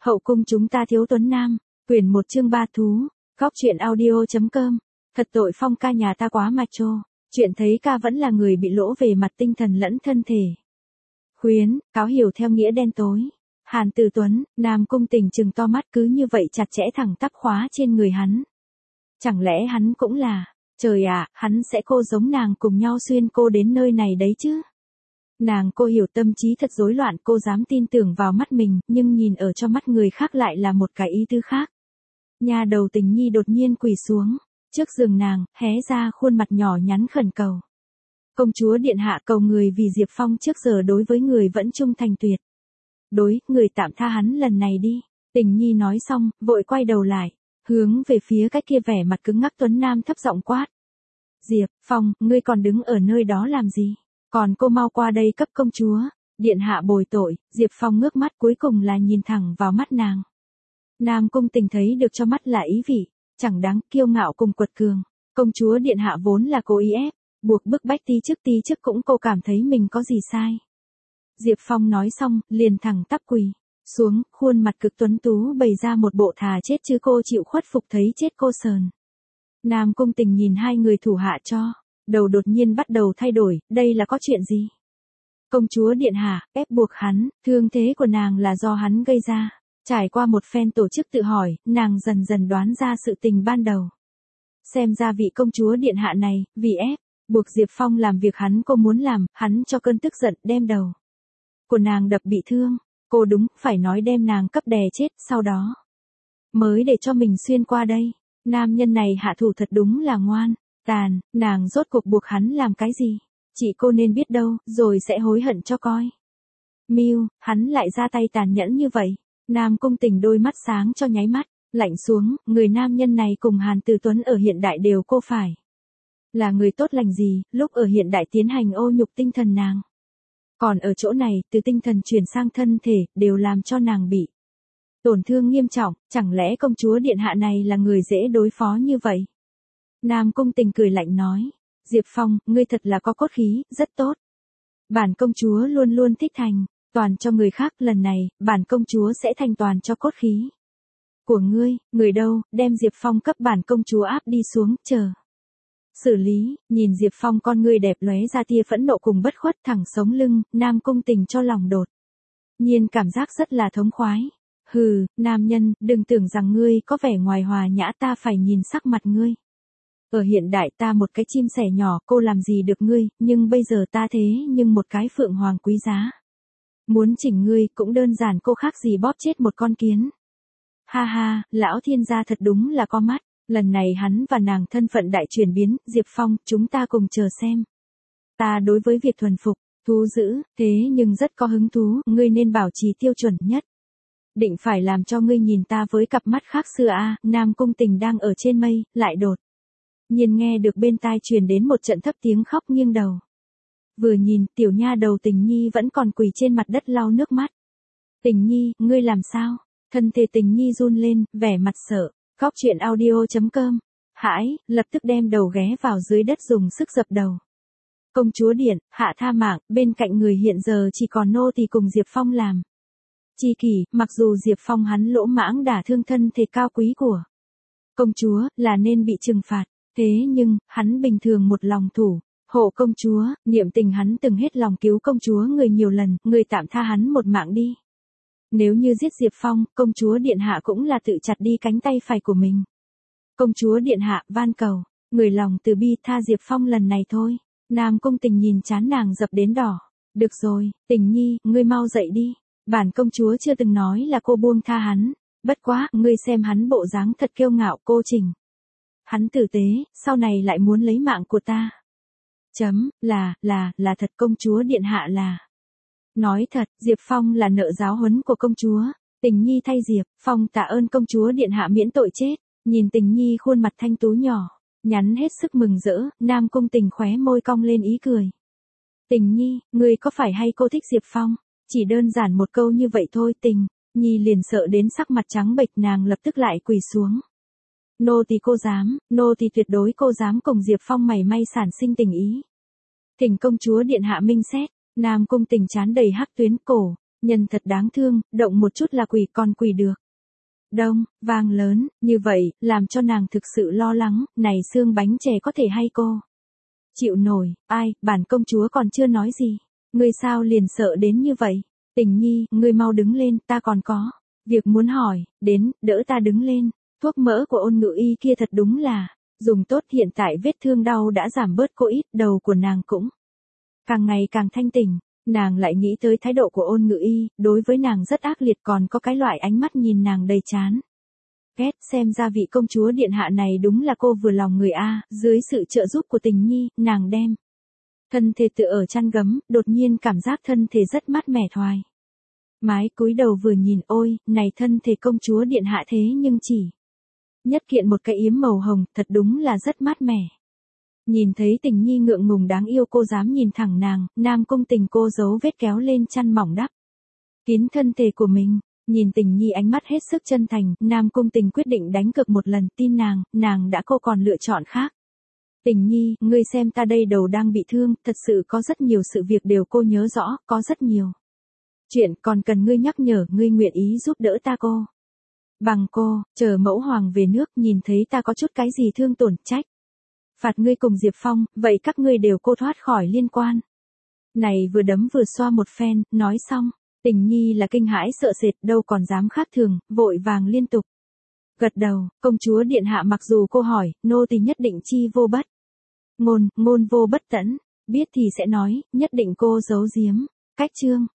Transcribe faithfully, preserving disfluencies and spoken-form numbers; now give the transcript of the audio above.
Hậu cung chúng ta thiếu tuấn nam, quyển một chương ba thú, góc truyện audio.com. Thật tội Phong ca nhà ta quá macho, chuyện thấy ca vẫn là người bị lỗ về mặt tinh thần lẫn thân thể. Khuyến, cáo hiểu theo nghĩa đen tối. Hàn Tử Tuấn, Nam Cung Tình trừng to mắt cứ như vậy chặt chẽ thẳng tắp khóa trên người hắn. Chẳng lẽ hắn cũng là, trời ạ, à, hắn sẽ cô giống nàng cùng nhau xuyên cô đến nơi này đấy chứ. Nàng cô hiểu tâm trí thật rối loạn, cô dám tin tưởng vào mắt mình, nhưng nhìn ở trong mắt người khác lại là một cái ý tứ khác. Nha đầu Tình Nhi đột nhiên quỳ xuống, trước giường nàng, hé ra khuôn mặt nhỏ nhắn khẩn cầu. Công chúa điện hạ cầu người vì Diệp Phong trước giờ đối với người vẫn trung thành tuyệt. Đối, người tạm tha hắn lần này đi. Tình Nhi nói xong, vội quay đầu lại, hướng về phía cái kia vẻ mặt cứng ngắc tuấn nam thấp giọng quát. Diệp Phong, ngươi còn đứng ở nơi đó làm gì? Còn cô mau qua đây cấp công chúa, điện hạ bồi tội. Diệp Phong ngước mắt cuối cùng là nhìn thẳng vào mắt nàng. Nam Cung Tình thấy được cho mắt là ý vị, chẳng đáng kiêu ngạo cùng quật cường. Công chúa điện hạ vốn là cố ý ép, buộc bức bách tí chức tí chức cũng cô cảm thấy mình có gì sai. Diệp Phong nói xong, liền thẳng tắp quỳ xuống, khuôn mặt cực tuấn tú bày ra một bộ thà chết chứ cô chịu khuất phục thấy chết cô sờn. Nam Cung Tình nhìn hai người thủ hạ cho, đầu đột nhiên bắt đầu thay đổi, đây là có chuyện gì? Công chúa điện hạ, ép buộc hắn, thương thế của nàng là do hắn gây ra. Trải qua một phen tổ chức tự hỏi, nàng dần dần đoán ra sự tình ban đầu. Xem ra vị công chúa điện hạ này, vì ép, buộc Diệp Phong làm việc hắn cô muốn làm, hắn cho cơn tức giận đem đầu của nàng đập bị thương. Cô đúng, phải nói đem nàng cấp đè chết, sau đó mới để cho mình xuyên qua đây. Nam nhân này hạ thủ thật đúng là ngoan, tàn, nàng rốt cuộc buộc hắn làm cái gì? Chị cô nên biết đâu, rồi sẽ hối hận cho coi. Miu, hắn lại ra tay tàn nhẫn như vậy. Nam Cung Tình đôi mắt sáng cho nháy mắt, lạnh xuống, người nam nhân này cùng Hàn Tử Tuấn ở hiện đại đều cô phải là người tốt lành gì, lúc ở hiện đại tiến hành ô nhục tinh thần nàng. Còn ở chỗ này, từ tinh thần chuyển sang thân thể, đều làm cho nàng bị tổn thương nghiêm trọng, chẳng lẽ công chúa điện hạ này là người dễ đối phó như vậy? Nam Cung Tình cười lạnh nói, Diệp Phong, ngươi thật là có cốt khí, rất tốt. Bản công chúa luôn luôn thích thành toàn cho người khác, lần này, bản công chúa sẽ thành toàn cho cốt khí của ngươi. Người đâu, đem Diệp Phong cấp bản công chúa áp đi xuống, chờ xử lý. Nhìn Diệp Phong con ngươi đẹp lóe ra tia phẫn nộ cùng bất khuất thẳng sống lưng, Nam Cung Tình cho lòng đột nhiên cảm giác rất là thống khoái. Hừ, nam nhân, đừng tưởng rằng ngươi có vẻ ngoài hòa nhã, ta phải nhìn sắc mặt ngươi. Ở hiện đại ta một cái chim sẻ nhỏ, cô làm gì được ngươi, nhưng bây giờ ta thế nhưng một cái phượng hoàng quý giá. Muốn chỉnh ngươi cũng đơn giản, cô khác gì bóp chết một con kiến. Ha ha, lão thiên gia thật đúng là có mắt, lần này hắn và nàng thân phận đại chuyển biến. Diệp Phong, chúng ta cùng chờ xem. Ta đối với việc thuần phục, thú dữ, thế nhưng rất có hứng thú, ngươi nên bảo trì tiêu chuẩn nhất. Định phải làm cho ngươi nhìn ta với cặp mắt khác xưa a. À. Nam Cung Tình đang ở trên mây, lại đột nhiên nghe được bên tai truyền đến một trận thấp tiếng khóc, nghiêng đầu. Vừa nhìn, tiểu nha đầu Tình Nhi vẫn còn quỳ trên mặt đất lau nước mắt. Tình Nhi, ngươi làm sao? Thân thể Tình Nhi run lên, vẻ mặt sợ. Góc truyện audio.com. Hãi, lập tức đem đầu ghé vào dưới đất dùng sức dập đầu. Công chúa điện, hạ tha mạng, bên cạnh người hiện giờ chỉ còn nô tỳ cùng Diệp Phong làm chi kỷ. Mặc dù Diệp Phong hắn lỗ mãng đả thương thân thể cao quý của công chúa, là nên bị trừng phạt. Thế nhưng, hắn bình thường một lòng thủ hộ công chúa, niệm tình hắn từng hết lòng cứu công chúa người nhiều lần, người tạm tha hắn một mạng đi. Nếu như giết Diệp Phong, công chúa điện hạ cũng là tự chặt đi cánh tay phải của mình. Công chúa điện hạ, van cầu, người lòng từ bi tha Diệp Phong lần này thôi. Nam Cung Tình nhìn trán nàng dập đến đỏ. Được rồi, Tình Nhi, ngươi mau dậy đi. Bản công chúa chưa từng nói là cô buông tha hắn. Bất quá, ngươi xem hắn bộ dáng thật kiêu ngạo, cô chỉnh hắn tử tế, sau này lại muốn lấy mạng của ta. Chấm, là, là, là thật, công chúa điện hạ là. Nói thật, Diệp Phong là nợ giáo huấn của công chúa. Tình Nhi thay Diệp Phong tạ ơn công chúa điện hạ miễn tội chết. Nhìn Tình Nhi khuôn mặt thanh tú nhỏ, nhắn hết sức mừng rỡ, Nam Cung Tình khóe môi cong lên ý cười. Tình Nhi, ngươi có phải hay cô thích Diệp Phong? Chỉ đơn giản một câu như vậy thôi. Tình Nhi liền sợ đến sắc mặt trắng bệch, nàng lập tức lại quỳ xuống. Nô tỳ cô dám, nô tỳ tuyệt đối cô dám cùng Diệp Phong mảy may sản sinh tình ý. Thỉnh công chúa điện hạ minh xét. Nam Cung Tình trán đầy hắc tuyến, cổ Nhân thật đáng thương, động một chút là quỳ còn quỳ được. Đông, vang lớn, như vậy, làm cho nàng thực sự lo lắng, này xương bánh chè có thể hay cô? Chịu nổi, ai, bản công chúa còn chưa nói gì. Ngươi sao liền sợ đến như vậy? Tình nhi, ngươi mau đứng lên, ta còn có việc muốn hỏi, đến, đỡ ta đứng lên. Thuốc mỡ của Ôn Ngự Y kia thật đúng là dùng tốt, hiện tại vết thương đau đã giảm bớt cô ít, đầu của nàng cũng càng ngày càng thanh tỉnh. Nàng lại nghĩ tới thái độ của Ôn Ngự Y, đối với nàng rất ác liệt, còn có cái loại ánh mắt nhìn nàng đầy chán ghét. Xem ra vị công chúa điện hạ này đúng là cô vừa lòng người a. Dưới sự trợ giúp của Tình nhi, nàng đem thân thể tựa ở chăn gấm, đột nhiên cảm giác thân thể rất mát mẻ thoải mái, cúi đầu vừa nhìn, ôi, này thân thể công chúa điện hạ thế nhưng chỉ nhất kiện một cái yếm màu hồng, thật đúng là rất mát mẻ. Nhìn thấy Tình nhi ngượng ngùng đáng yêu, cô dám nhìn thẳng nàng, Nam Cung Tình cô giấu vết kéo lên chăn mỏng đắp kín thân thể của mình. Nhìn Tình nhi ánh mắt hết sức chân thành, Nam Cung Tình quyết định đánh cược một lần, tin nàng, nàng đã cô còn lựa chọn khác. Tình nhi, ngươi xem ta đây đầu đang bị thương, thật sự có rất nhiều sự việc đều cô nhớ rõ, có rất nhiều chuyện còn cần ngươi nhắc nhở, ngươi nguyện ý giúp đỡ ta cô. Bằng cô, chờ mẫu hoàng về nước, nhìn thấy ta có chút cái gì thương tổn, trách phạt ngươi cùng Diệp Phong, vậy các ngươi đều cô thoát khỏi liên quan. Này vừa đấm vừa xoa một phen, nói xong, Tình nhi là kinh hãi sợ sệt, đâu còn dám khác thường, vội vàng liên tục gật đầu. Công chúa điện hạ, mặc dù cô hỏi, nô tỳ nhất định chi vô bất ngôn, ngôn vô bất tẫn, biết thì sẽ nói, nhất định cô giấu giếm. Cách chương